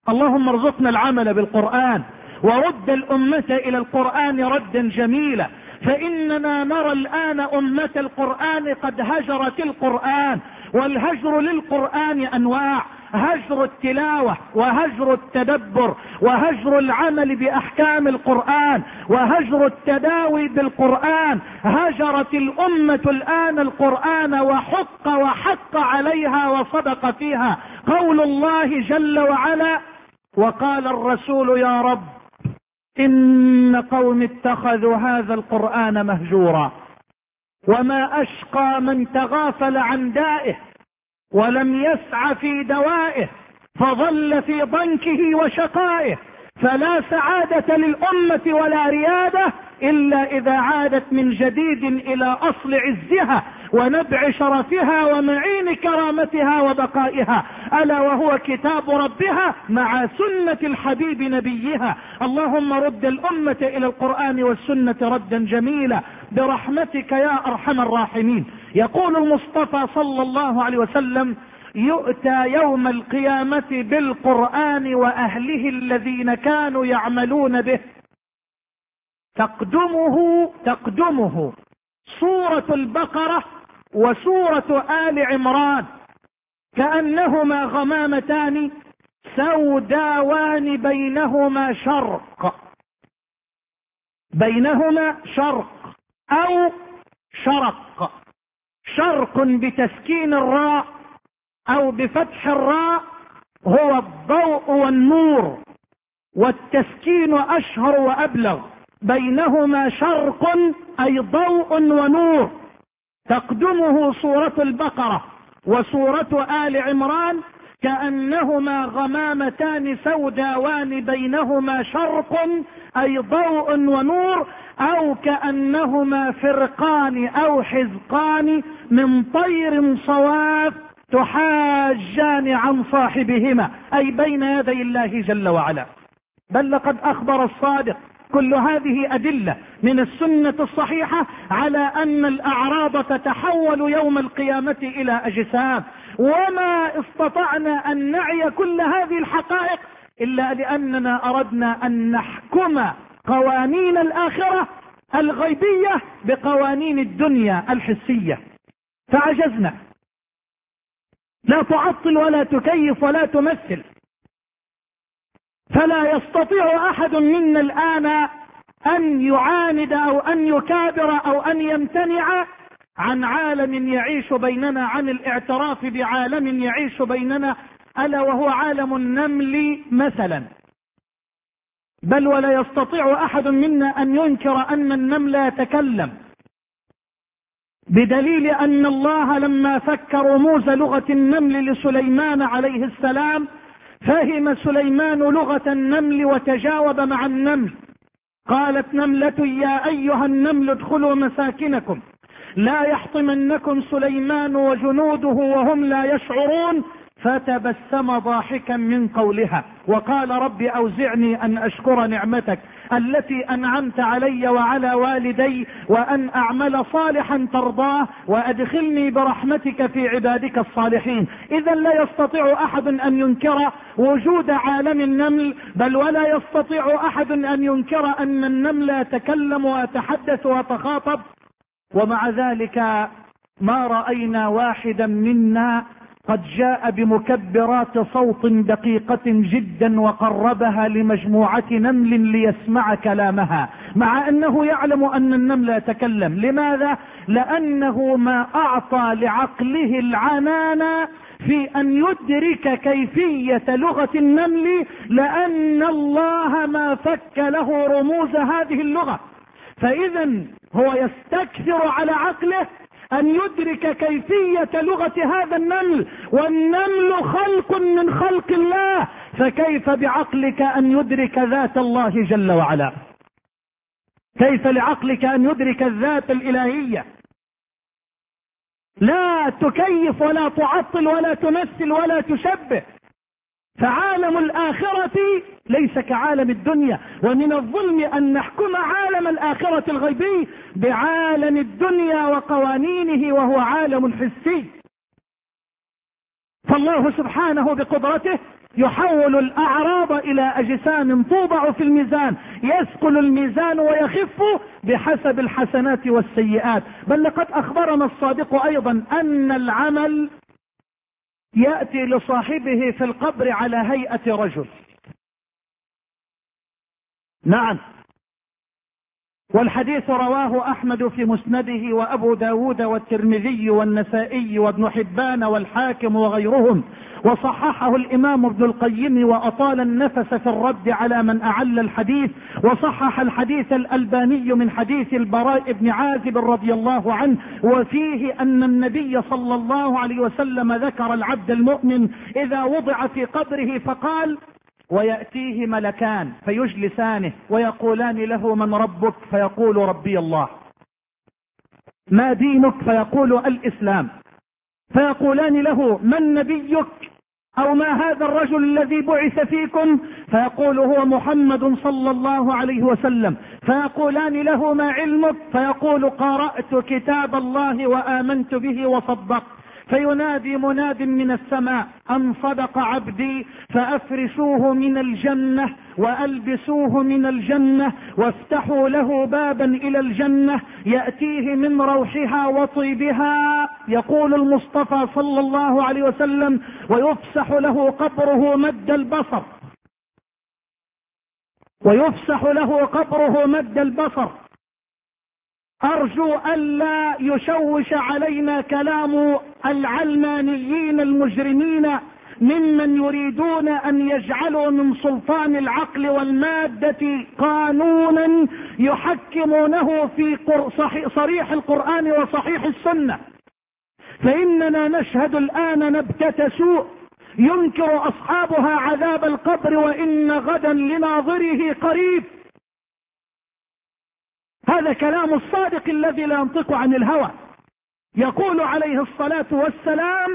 اللهم ارزقنا العمل بالقرآن، ورد الأمة إلى القرآن ردا جميلا، فإننا نرى الآن أمة القرآن قد هجرت القرآن. والهجر للقرآن أنواع: هجر التلاوة، وهجر التدبر، وهجر العمل بأحكام القرآن، وهجر التداوي بالقرآن. هجرت الأمة الآن القرآن وحق عليها وصدق فيها قول الله جل وعلا: وقال الرسول يا رب إن قوم اتخذوا هذا القرآن مهجورا. وما أشقى من تغافل عن دائه ولم يسع في دوائه، فظل في ضنكه وشقائه. فلا سعادة للأمة ولا ريادة إلا إذا عادت من جديد إلى أصل عزها ونبع شرفها ومعين كرامتها وبقائها، ألا وهو كتاب ربها مع سنة الحبيب نبيها. اللهم رد الأمة إلى القرآن والسنة ردا جميلا برحمتك يا أرحم الراحمين. يقول المصطفى صلى الله عليه وسلم: يؤتى يوم القيامة بالقرآن وأهله الذين كانوا يعملون به، تقدمه سورة البقرة وسورة آل عمران كأنهما غمامتان سوداوان بينهما شرق أو شرق. شرق بتسكين الراء أو بفتح الراء هو الضوء والنور، والتسكين أشهر وأبلغ. بينهما شرق أي ضوء ونور. تقدمه سورة البقرة وسورة آل عمران كأنهما غمامتان سوداوان بينهما شرق أي ضوء ونور، أو كأنهما فرقان أو حزقان من طير صواف تحاجان عن صاحبهما، أي بين يدي الله جل وعلا. بل لقد أخبر الصادق: كل هذه أدلة من السنة الصحيحة على أن الأعراض تتحول يوم القيامة إلى أجسام، وما استطعنا أن نعي كل هذه الحقائق إلا لأننا أردنا أن نحكم قوانين الآخرة الغيبية بقوانين الدنيا الحسية، فعجزنا. لا تعطل ولا تكيف ولا تمثل. فلا يستطيع أحد منا الآن أن يعاند أو أن يكابر أو أن يمتنع عن عالم يعيش بيننا، عن الاعتراف بعالم يعيش بيننا، ألا وهو عالم النمل مثلا. بل ولا يستطيع أحد منا أن ينكر أن النمل يتكلم، بدليل أن الله لما فك رموز لغة النمل لسليمان عليه السلام فهم سليمان لغة النمل وتجاوب مع النمل. قالت نملة يا أيها النمل ادخلوا مساكنكم لا يحطمنكم سليمان وجنوده وهم لا يشعرون، فتبسم ضاحكا من قولها وقال رب أوزعني أن أشكر نعمتك التي أنعمت علي وعلى والدي وأن أعمل صالحا ترضاه وأدخلني برحمتك في عبادك الصالحين. إذا لا يستطيع أحد أن ينكر وجود عالم النمل، بل ولا يستطيع أحد أن ينكر أن النمل يتكلم ويتحدث ويتخاطب. ومع ذلك ما رأينا واحدا منا قد جاء بمكبرات صوت دقيقة جدا وقربها لمجموعة نمل ليسمع كلامها، مع أنه يعلم أن النمل يتكلم. لماذا؟ لأنه ما أعطى لعقله العنان في أن يدرك كيفية لغة النمل، لأن الله ما فك له رموز هذه اللغة. فإذا هو يستكثر على عقله أن يدرك كيفية لغة هذا النمل، والنمل خلق من خلق الله، فكيف بعقلك أن يدرك ذات الله جل وعلا؟ كيف لعقلك أن يدرك الذات الإلهية؟ لا تكيف ولا تعطل ولا تمثل ولا تشبه. فعالم الآخرة ليس كعالم الدنيا، ومن الظلم أن نحكم عالم الآخرة الغيبي بعالم الدنيا وقوانينه وهو عالم حسي. فالله سبحانه بقدرته يحول الأعراض إلى أجسام توضع في الميزان، يثقل الميزان ويخف بحسب الحسنات والسيئات. بل لقد أخبرنا الصادق أيضا أن العمل يأتي لصاحبه في القبر على هيئة رجل. نعم، والحديث رواه أحمد في مسنده وأبو داود والترمذي والنسائي وابن حبان والحاكم وغيرهم، وصححه الإمام ابن القيم وأطال النفس في الرد على من أعل الحديث، وصحح الحديث الألباني من حديث البراء بن عازب رضي الله عنه، وفيه أن النبي صلى الله عليه وسلم ذكر العبد المؤمن إذا وضع في قبره فقال: ويأتيه ملكان فيجلسانه ويقولان له: من ربك؟ فيقول: ربي الله. ما دينك؟ فيقول: الإسلام. فيقولان له: من نبيك؟ أو ما هذا الرجل الذي بعث فيكم؟ فيقول: هو محمد صلى الله عليه وسلم. فيقولان له: ما علمك؟ فيقول: قرأت كتاب الله وآمنت به وصدقت. فينادي مناد من السماء: أن صدق عبدي، فأفرشوه من الجنة وألبسوه من الجنة وافتحوا له بابا إلى الجنة يأتيه من روحها وطيبها. يقول المصطفى صلى الله عليه وسلم: ويفسح له قبره مد البصر، ويفسح له قبره مد البصر. أرجو ألا يشوش علينا كلام العلمانيين المجرمين ممن يريدون أن يجعلوا من سلطان العقل والمادة قانونا يحكمونه في صريح القرآن وصحيح السنة. فإننا نشهد الآن نبتة سوء ينكر أصحابها عذاب القبر، وإن غدا لناظره قريب. هذا كلام الصادق الذي لا ينطق عن الهوى. يقول عليه الصلاة والسلام: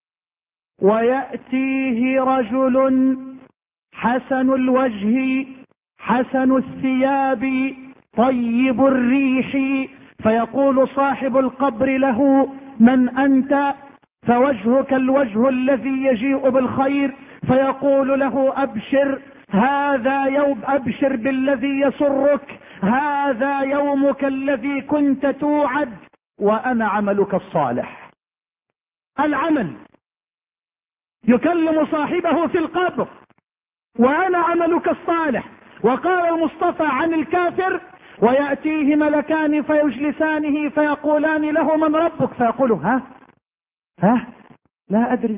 ويأتيه رجل حسن الوجه حسن الثياب طيب الريح، فيقول صاحب القبر له: من أنت؟ فوجهك الوجه الذي يجيء بالخير. فيقول له: أبشر، هذا يوم، أبشر بالذي يسرك، هذا يومك الذي كنت توعد، وأنا عملك الصالح. العمل يكلم صاحبه في القبر: وأنا عملك الصالح. وقال المصطفى عن الكافر: ويأتيه ملكان فيجلسانه فيقولان له: من ربك؟ فيقول: ها لا أدري.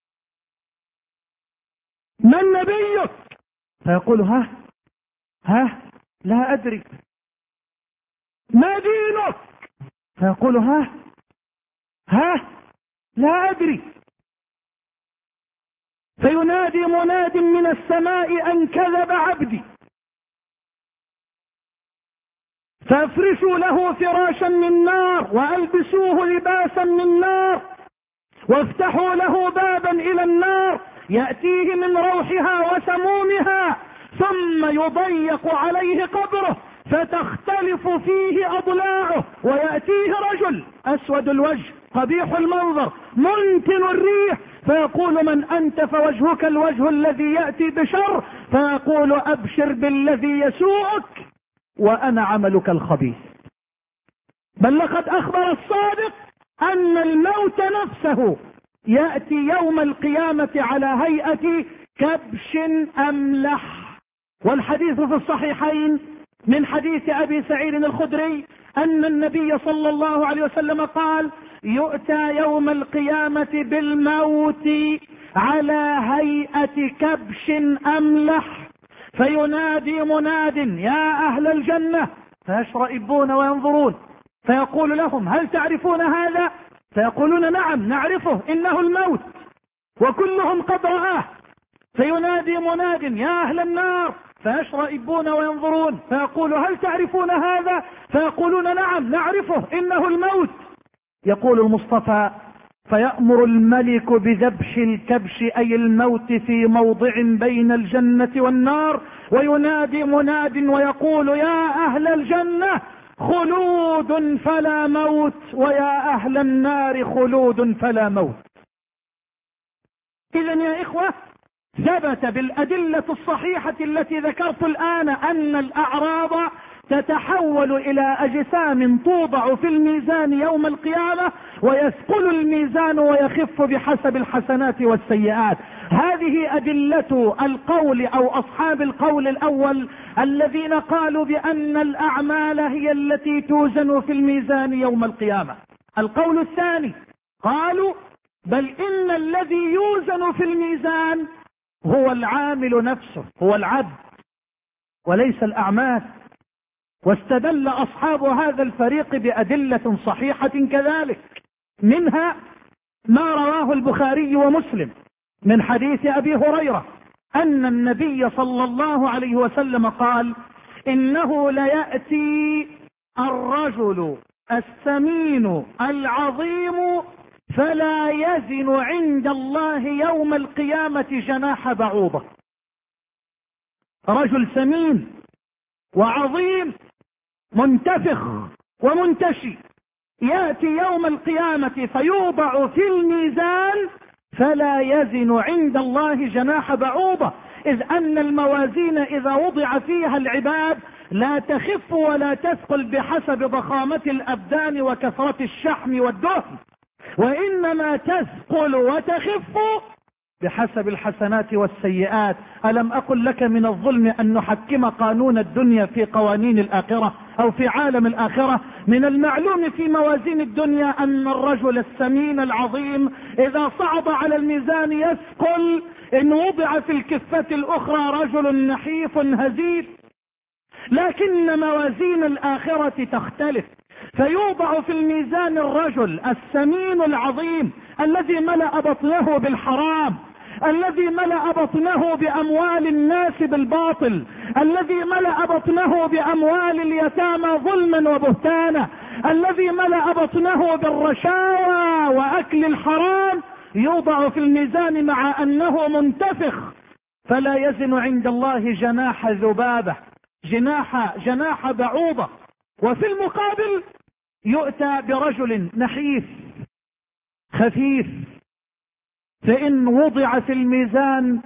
من نبيك؟ فيقول: ها لا أدري. ما دينك؟ فيقول: ها لا أدري. فينادي مناد من السماء: أن كذب عبدي. فافرشوا له فراشا من نار وألبسوه لباسا من نار وافتحوا له بابا إلى النار يأتيه من روحها وسمومها، ثم يضيق عليه قبره فتختلف فيه أضلاعه، ويأتيه رجل أسود الوجه قبيح المنظر منتن الريح، فيقول: من أنت؟ فوجهك الوجه الذي يأتي بشر. فيقول: أبشر بالذي يسوءك، وأنا عملك الخبيث. بل لقد أخبر الصادق أن الموت نفسه يأتي يوم القيامة على هيئة كبش أملح. والحديث في الصحيحين من حديث أبي سعيد الخدري أن النبي صلى الله عليه وسلم قال: يؤتى يوم القيامة بالموت على هيئة كبش أملح، فينادي مناد: يا أهل الجنة، فيشرئبون وينظرون، فيقول لهم: هل تعرفون هذا؟ فيقولون: نعم نعرفه، إنه الموت، وكلهم قد رآه. فينادي مناد: يا أهل النار، فيشرئبون وينظرون، فيقول: هل تعرفون هذا؟ فيقولون: نعم نعرفه، إنه الموت. يقول المصطفى: فيأمر الملك بذبح الكبش أي الموت في موضع بين الجنة والنار، وينادي مناد ويقول: يا أهل الجنة خلود فلا موت، ويا أهل النار خلود فلا موت. إذن يا إخوة، ثبت بالأدلة الصحيحة التي ذكرت الآن أن الأعراض تتحول إلى أجسام توضع في الميزان يوم القيامة، ويثقل الميزان ويخف بحسب الحسنات والسيئات. هذه أدلة القول أو أصحاب القول الأول الذين قالوا بأن الأعمال هي التي توزن في الميزان يوم القيامة. القول الثاني قالوا بل إن الذي يوزن في الميزان هو العامل نفسه، هو العبد وليس الأعمال. واستدل أصحاب هذا الفريق بأدلة صحيحة كذلك، منها ما رواه البخاري ومسلم من حديث أبي هريرة أن النبي صلى الله عليه وسلم قال: إنه ليأتي الرجل السمين العظيم فلا يزن عند الله يوم القيامة جناح بعوضة. رجل سمين وعظيم منتفخ ومنتشي يأتي يوم القيامة فيوضع في الميزان فلا يزن عند الله جناح بعوضة، إذ أن الموازين إذا وضع فيها العباد لا تخف ولا تثقل بحسب ضخامة الأبدان وكثرة الشحم والدهن، وإنما تثقل وتخف بحسب الحسنات والسيئات. ألم أقل لك من الظلم أن نحكم قانون الدنيا في قوانين الآخرة أو في عالم الآخرة؟ من المعلوم في موازين الدنيا أن الرجل السمين العظيم إذا صعد على الميزان يثقل، إن وضع في الكفة الأخرى رجل نحيف هزيل. لكن موازين الآخرة تختلف، فيوضع في الميزان الرجل السمين العظيم الذي ملأ بطنه بالحرام، الذي ملأ بطنه بأموال الناس بالباطل، الذي ملأ بطنه بأموال اليتامى ظلما وبهتانا، الذي ملأ بطنه بالرشاوى وأكل الحرام، يوضع في الميزان مع أنه منتفخ فلا يزن عند الله جناح ذبابة، جناح بعوضة. وفي المقابل يؤتى برجل نحيف خفيف، فإن وضع في الميزان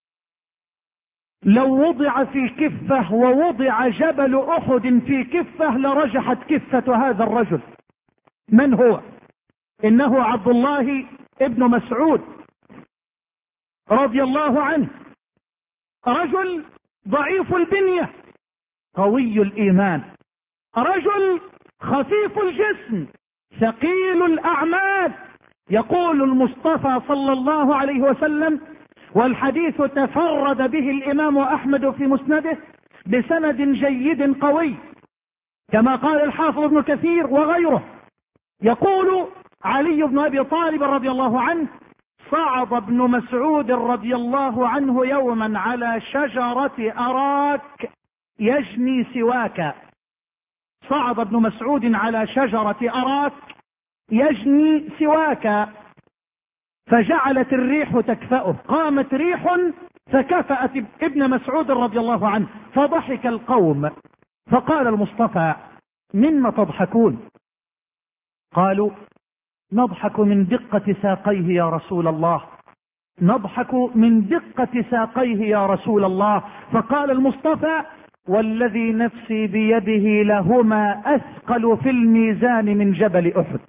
لو وضع في كفة ووضع جبل أحد في كفة لرجحت كفة هذا الرجل. من هو؟ إنه عبد الله ابن مسعود رضي الله عنه، رجل ضعيف البنية قوي الإيمان، رجل خفيف الجسم ثقيل الأعمال. يقول المصطفى صلى الله عليه وسلم، والحديث تفرد به الإمام أحمد في مسنده بسند جيد قوي كما قال الحافظ ابن كثير وغيره، يقول علي بن أبي طالب رضي الله عنه: صعد ابن مسعود رضي الله عنه يوما على شجرة أراك يجني سواكا. صعد ابن مسعود على شجرة أراك يجني سواكا، فجعلت الريح تكفأه، قامت ريح فكفأت ابن مسعود رضي الله عنه، فضحك القوم، فقال المصطفى: مما تضحكون؟ قالوا: نضحك من دقة ساقيه يا رسول الله، نضحك من دقة ساقيه يا رسول الله. فقال المصطفى: والذي نفسي بيده لهما أثقل في الميزان من جبل أحد،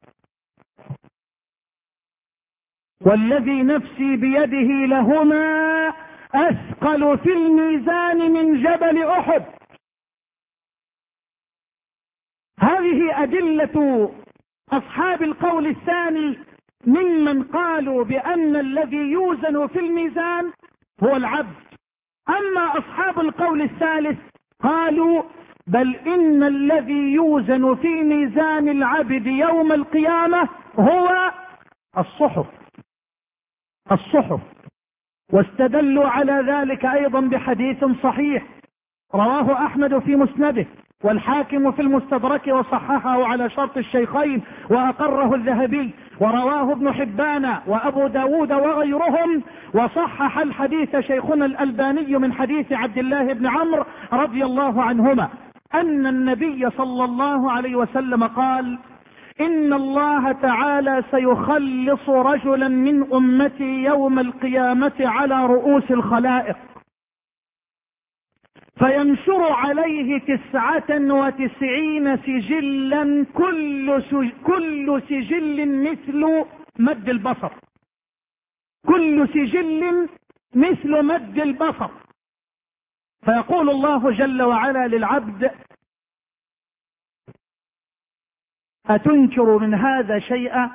والذي نفسي بيده لهما أثقل في الميزان من جبل أحد. هذه أدلة أصحاب القول الثاني ممن قالوا بأن الذي يوزن في الميزان هو العبد. أما أصحاب القول الثالث قالوا بل إن الذي يوزن في ميزان العبد يوم القيامة هو الصحف. واستدلوا على ذلك أيضا بحديث صحيح رواه أحمد في مسنده والحاكم في المستدرك وصححه على شرط الشيخين وأقره الذهبي، ورواه ابن حبان وأبو داود وغيرهم، وصحح الحديث شيخنا الألباني من حديث عبد الله بن عمرو رضي الله عنهما أن النبي صلى الله عليه وسلم قال: إن الله تعالى سيخلص رجلا من أمتي يوم القيامة على رؤوس الخلائق، فينشر عليه 99 سجلا، كل سجل مثل مد البصر، كل سجل مثل مد البصر. فيقول الله جل وعلا للعبد: أتنكر من هذا شيئا؟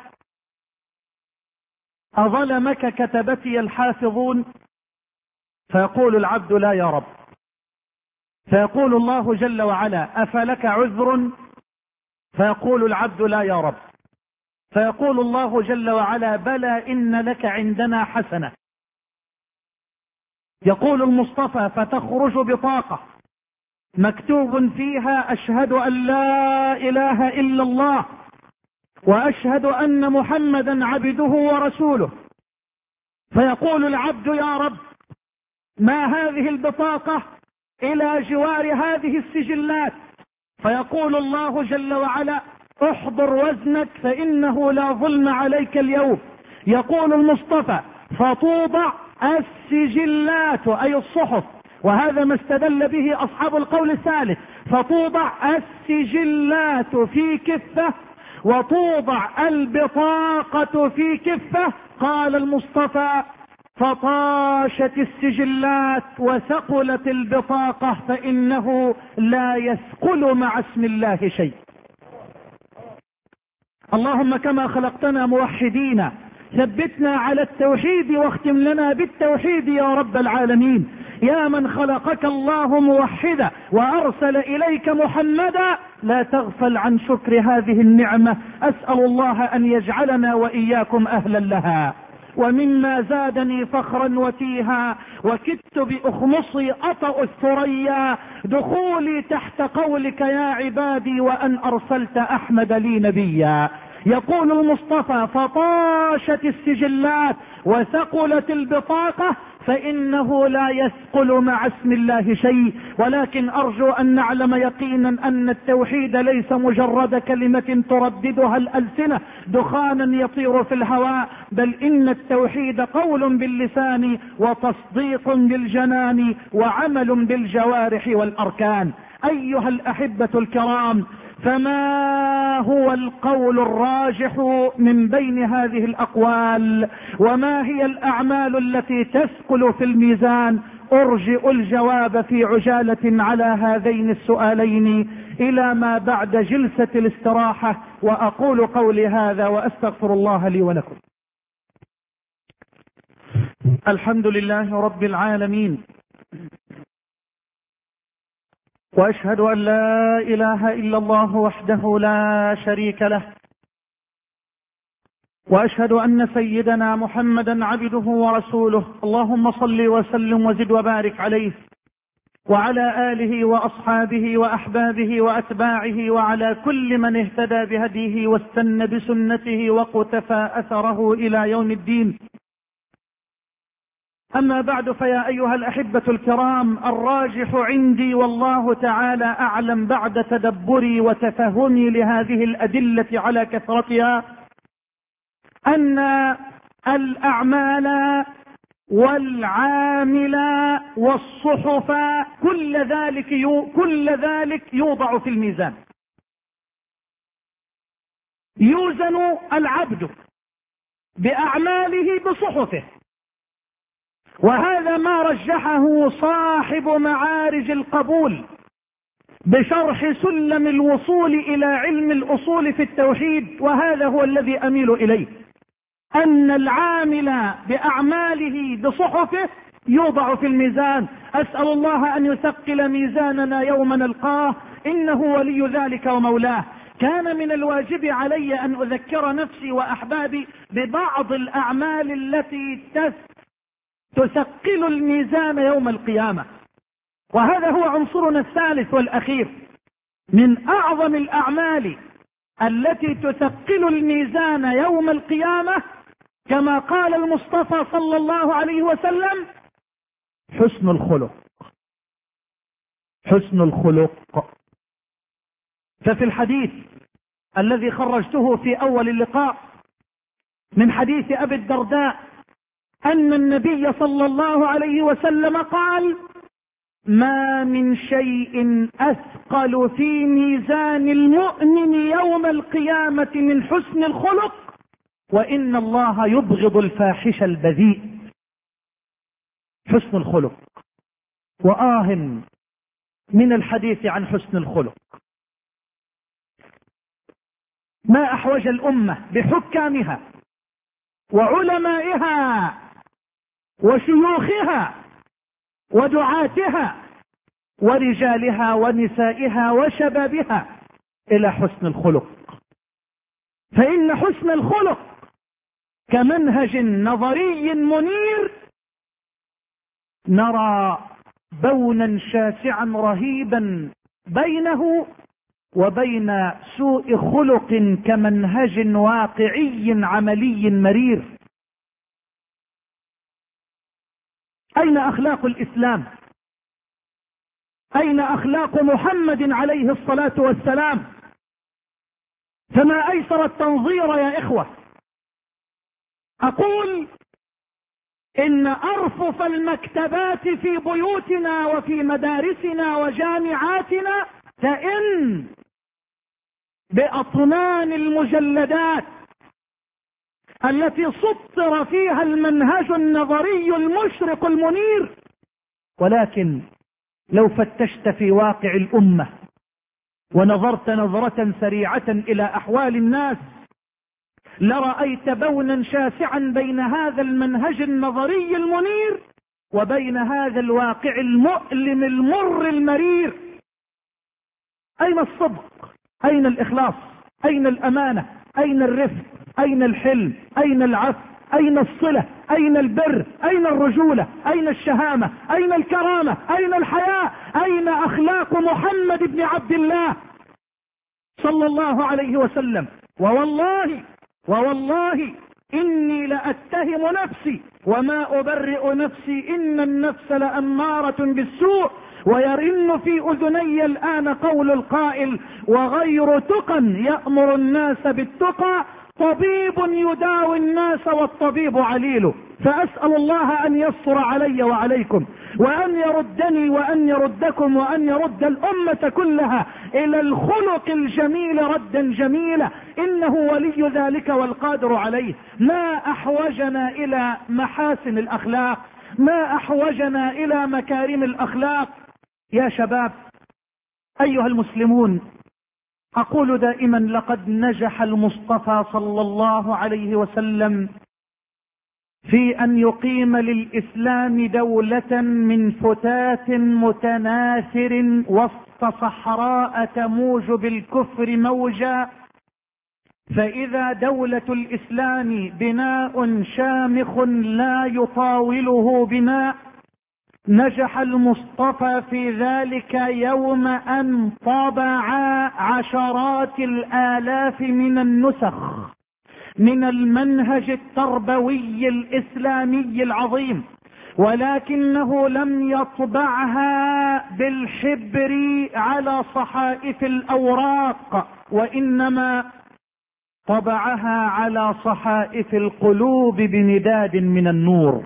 أظلمك كتبتي الحافظون؟ فيقول العبد: لا يا رب. فيقول الله جل وعلا: أفلك عذر؟ فيقول العبد: لا يا رب. فيقول الله جل وعلا: بلى إن لك عندنا حسنة. يقول المصطفى: فتخرج بطاقة مكتوب فيها: أشهد أن لا إله إلا الله وأشهد أن محمدا عبده ورسوله. فيقول العبد: يا رب، ما هذه البطاقة إلى جوار هذه السجلات؟ فيقول الله جل وعلا: احضر وزنك فإنه لا ظلم عليك اليوم. يقول المصطفى: فتوضع السجلات أي الصحف، وهذا ما استدل به أصحاب القول الثالث، فتوضع السجلات في كفة وتوضع البطاقة في كفة. قال المصطفى: فطاشت السجلات وثقلت البطاقة، فإنه لا يثقل مع اسم الله شيء. اللهم كما خلقتنا موحدين ثبتنا على التوحيد واختم لنا بالتوحيد يا رب العالمين. يا من خلقك الله موحدا وأرسل إليك محمدا، لا تغفل عن شكر هذه النعمة. أسأل الله أن يجعلنا وإياكم أهلا لها. ومما زادني فخرا وتيها وكدت بأخمصي أطأ الثريا دخولي تحت قولك يا عبادي وأن أرسلت أحمد لي نبيا. يقول المصطفى: فطاشت السجلات وثقلت البطاقة، فإنه لا يثقل مع اسم الله شيء. ولكن أرجو أن نعلم يقينا أن التوحيد ليس مجرد كلمة ترددها الألسنة دخانا يطير في الهواء، بل إن التوحيد قول باللسان وتصديق بالجنان وعمل بالجوارح والأركان. أيها الأحبة الكرام، فما هو القول الراجح من بين هذه الأقوال؟ وما هي الأعمال التي تثقل في الميزان؟ أرجئ الجواب في عجالة على هذين السؤالين إلى ما بعد جلسة الاستراحة، وأقول قولي هذا وأستغفر الله لي ولكم. الحمد لله رب العالمين، وأشهد أن لا إله إلا الله وحده لا شريك له، وأشهد أن سيدنا محمدا عبده ورسوله. اللهم صل وسلم وزد وبارك عليه وعلى آله وأصحابه وأحبابه وأتباعه وعلى كل من اهتدى بهديه واستنى بسنته وقتفى أثره إلى يوم الدين. أما بعد، فيا أيها الأحبة الكرام، الراجح عندي والله تعالى أعلم بعد تدبري وتفهمي لهذه الأدلة على كثرتها أن الأعمال والعامل والصحف كل ذلك يوضع في الميزان. يوزن العبد بأعماله بصحفه، وهذا ما رجحه صاحب معارج القبول بشرح سلم الوصول إلى علم الأصول في التوحيد، وهذا هو الذي أميل إليه، أن العامل بأعماله بصحفه يوضع في الميزان. أسأل الله أن يثقل ميزاننا يوم نلقاه، إنه ولي ذلك ومولاه. كان من الواجب علي أن أذكر نفسي وأحبابي ببعض الأعمال التي تثقل الميزان يوم القيامة، وهذا هو عنصرنا الثالث والأخير. من أعظم الأعمال التي تثقل الميزان يوم القيامة كما قال المصطفى صلى الله عليه وسلم: حسن الخلق. حسن الخلق. ففي الحديث الذي خرجته في أول اللقاء من حديث أبي الدرداء أن النبي صلى الله عليه وسلم قال: ما من شيء أثقل في ميزان المؤمن يوم القيامة من حسن الخلق، وإن الله يبغض الفاحش البذيء. حسن الخلق، من الحديث عن حسن الخلق. ما أحوج الأمة بحكامها وعلمائها وشيوخها ودعاتها ورجالها ونسائها وشبابها إلى حسن الخلق، فإن حسن الخلق كمنهج نظري منير نرى بونا شاسعا رهيبا بينه وبين سوء خلق كمنهج واقعي عملي مرير. أين أخلاق الإسلام؟ أين أخلاق محمد عليه الصلاة والسلام؟ فما أيسر التنظير يا إخوة. أقول إن أرفف المكتبات في بيوتنا وفي مدارسنا وجامعاتنا تئن بأطنان المجلدات التي سطر فيها المنهج النظري المشرق المنير، ولكن لو فتشت في واقع الأمة ونظرت نظرة سريعة إلى أحوال الناس لرأيت بونا شاسعا بين هذا المنهج النظري المنير وبين هذا الواقع المؤلم المر المرير. أين الصدق؟ أين الإخلاص؟ أين الأمانة؟ أين الرفق؟ أين الحلم؟ أين العفو؟ أين الصلة؟ أين البر؟ أين الرجولة؟ أين الشهامة؟ أين الكرامة؟ أين الحياء؟ أين أخلاق محمد بن عبد الله صلى الله عليه وسلم؟ ووالله إني لأتهم نفسي وما أبرئ نفسي، إن النفس لأمارة بالسوء، ويرن في أذني الآن قول القائل: وغير تقى يأمر الناس بالتقى، طبيب يداوي الناس والطبيب عليل. فأسأل الله أن يسر علي وعليكم، وأن يردني وأن يردكم، وأن يرد الأمة كلها إلى الخلق الجميل ردا جميلا، إنه ولي ذلك والقادر عليه. ما أحوجنا إلى محاسن الأخلاق، ما أحوجنا إلى مكارم الأخلاق. يا شباب أيها المسلمون، أقول دائما: لقد نجح المصطفى صلى الله عليه وسلم في أن يقيم للإسلام دولة من فتات متناثر وسط صحراء تموج بالكفر موجا. فإذا دولة الإسلام بناء شامخ لا يطاوله بناء، نجح المصطفى في ذلك يوم أن طبع عشرات الآلاف من النسخ من المنهج التربوي الإسلامي العظيم، ولكنه لم يطبعها بالحبر على صحائف الأوراق، وإنما طبعها على صحائف القلوب بمداد من النور.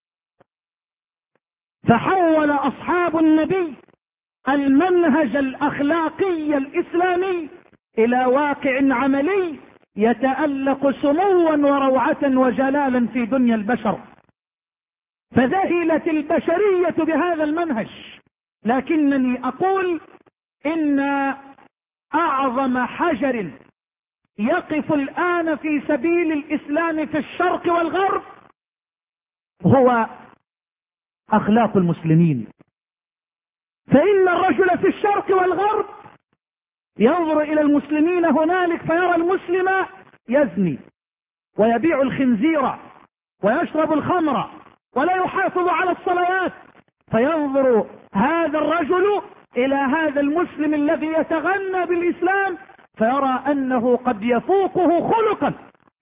فحول أصحاب النبي المنهج الأخلاقي الإسلامي إلى واقع عملي يتألق سموا وروعة وجلالا في دنيا البشر. فذهلت البشرية بهذا المنهج. لكنني أقول إن أعظم حجر يقف الآن في سبيل الإسلام في الشرق والغرب هو أخلاق المسلمين. فإن الرجل في الشرق والغرب ينظر إلى المسلمين هنالك فيرى المسلم يزني ويبيع الخنزير ويشرب الخمر ولا يحافظ على الصلوات، فينظر هذا الرجل إلى هذا المسلم الذي يتغنى بالإسلام فيرى أنه قد يفوقه خلقا.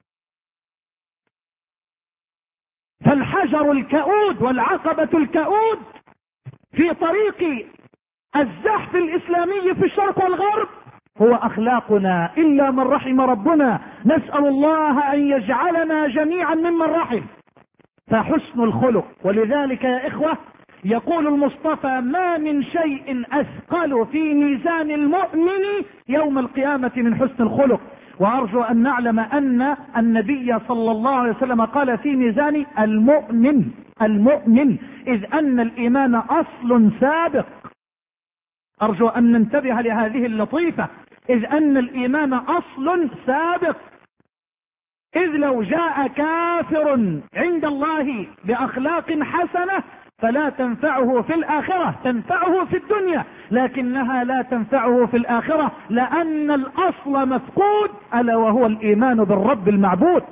فالحجر الكؤود والعقبة الكؤود في طريق الزحف الإسلامي في الشرق والغرب هو أخلاقنا إلا من رحم ربنا. نسأل الله أن يجعلنا جميعا ممن رحم. فحسن الخلق. ولذلك يا إخوة يقول المصطفى: ما من شيء أثقل في ميزان المؤمن يوم القيامة من حسن الخلق. وأرجو أن نعلم أن النبي صلى الله عليه وسلم قال في ميزان المؤمن إذ أن الإيمان أصل سابق. أرجو أن ننتبه لهذه اللطيفة، إذ أن الإيمان أصل سابق. إذ لو جاء كافر عند الله بأخلاق حسنة فلا تنفعه في الآخرة، تنفعه في الدنيا لكنها لا تنفعه في الآخرة، لأن الأصل مفقود ألا وهو الإيمان بالرب المعبود.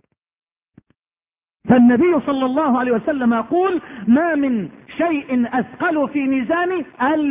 فالنبي صلى الله عليه وسلم يقول: ما من شيء أثقل في ميزان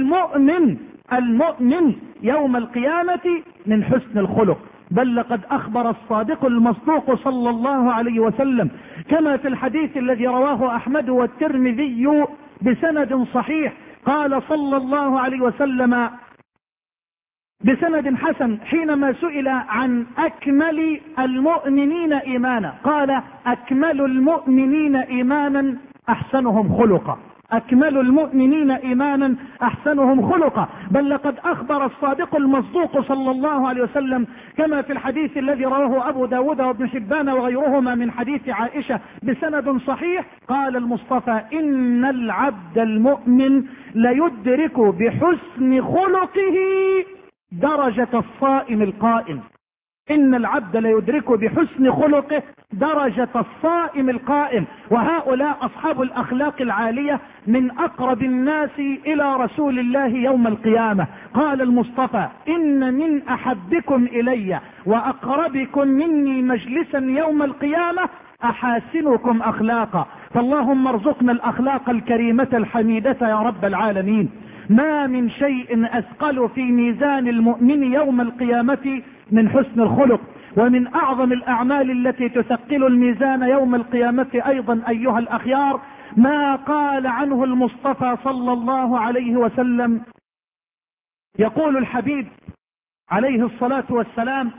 المؤمن يوم القيامة من حسن الخلق. بل لقد أخبر الصادق المصدوق صلى الله عليه وسلم كما في الحديث الذي رواه أحمد والترمذي بسند صحيح، قال صلى الله عليه وسلم بسند حسن حينما سئل عن أكمل المؤمنين إيمانا قال: أكمل المؤمنين إيمانا أحسنهم خلقا. أكمل المؤمنين إيمانا أحسنهم خلقا. بل لقد أخبر الصادق المصدوق صلى الله عليه وسلم كما في الحديث الذي رواه أبو داود وابن حبان وغيرهما من حديث عائشة بسند صحيح، قال المصطفى: إن العبد المؤمن ليدرك بحسن خلقه درجة الصائم القائم. إن العبد ليدرك بحسن خلقه درجة الصائم القائم. وهؤلاء أصحاب الأخلاق العالية من أقرب الناس إلى رسول الله يوم القيامة. قال المصطفى: إن من أحبكم إلي وأقربكم مني مجلسا يوم القيامة أحاسنكم أخلاقا. فاللهم ارزقنا الأخلاق الكريمة الحميدة يا رب العالمين. ما من شيء أثقل في ميزان المؤمن يوم القيامة من حسن الخلق. ومن أعظم الأعمال التي تثقل الميزان يوم القيامة أيضا أيها الأخيار ما قال عنه المصطفى صلى الله عليه وسلم. يقول الحبيب عليه الصلاة والسلام: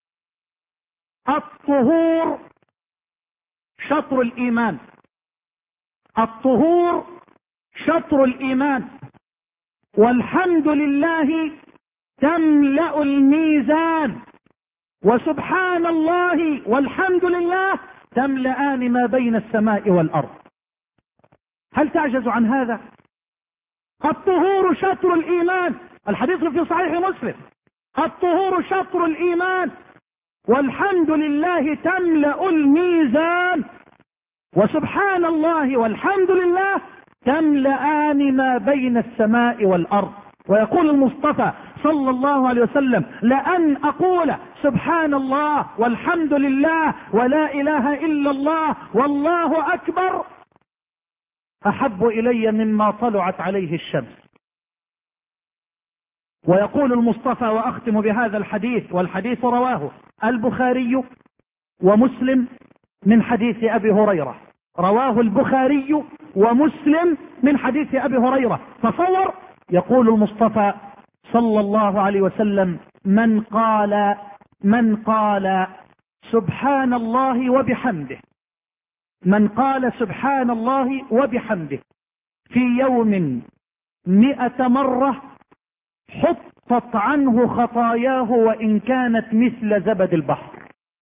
الطهور شطر الإيمان. الطهور شطر الإيمان، والحمد لله تملأ الميزان، وسبحان الله والحمد لله تملأان ما بين السماء والأرض. هل تعجز عن هذا؟ الطهور شطر الإيمان، الحديث في صحيح مسلم: الطهور شطر الإيمان والحمد لله تملأ الميزان، وسبحان الله والحمد لله تملأان ما بين السماء والأرض. ويقول المصطفى صلى الله عليه وسلم: لأن أقول سبحان الله والحمد لله ولا إله إلا الله والله أكبر أحب إلي مما طلعت عليه الشمس. ويقول المصطفى، وأختم بهذا الحديث، والحديث رواه البخاري ومسلم من حديث أبي هريرة. رواه البخاري ومسلم من حديث أبي هريرة. تصور، يقول المصطفى صلى الله عليه وسلم: من قال سبحان الله وبحمده، من قال سبحان الله وبحمده في يوم 100 مرة حطت عنه خطاياه وإن كانت مثل زبد البحر.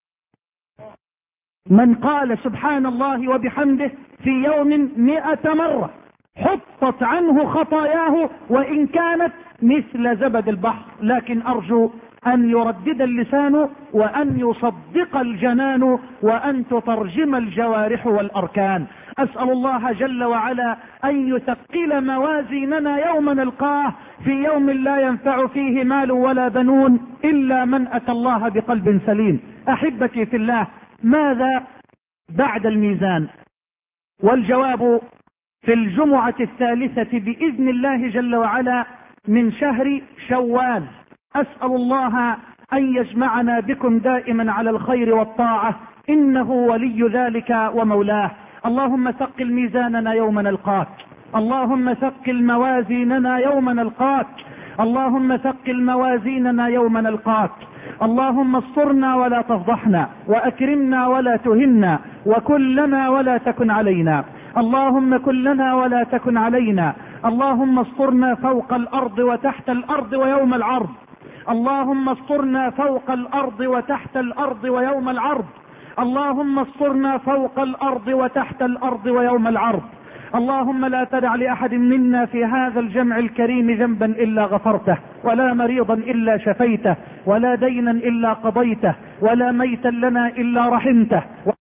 من قال سبحان الله وبحمده في يوم 100 مرة حطت عنه خطاياه وإن كانت مثل زبد البحر. لكن أرجو أن يردد اللسان وأن يصدق الجنان وأن تترجم الجوارح والأركان. أسأل الله جل وعلا أن يثقل موازيننا يوم نلقاه في يوم لا ينفع فيه مال ولا بنون إلا من أتى الله بقلب سليم. أحبتي في الله، ماذا بعد الميزان؟ والجواب في الجمعة 3 بإذن الله جل وعلا من شهر شوال. أسأل الله أن يجمعنا بكم دائما على الخير والطاعة، إنه ولي ذلك ومولاه. اللهم ثقل ميزاننا يوم نلقاك، اللهم ثقل موازيننا يوم نلقاك، اللهم ثقل موازيننا يوم نلقاك. اللهم استرنا ولا تفضحنا، واكرمنا ولا تهنا، وكلنا ولا تكن علينا. اللهم كلنا ولا تكن علينا. اللهم استرنا فوق الارض وتحت الارض ويوم العرض. اللهم استرنا فوق الارض وتحت الارض ويوم العرض. اللهم استرنا فوق الارض وتحت الارض ويوم العرض. اللهم لا تدع لأحد منا في هذا الجمع الكريم ذنبا إلا غفرته، ولا مريضا إلا شفيته، ولا دينا إلا قضيته، ولا ميتا لنا إلا رحمته.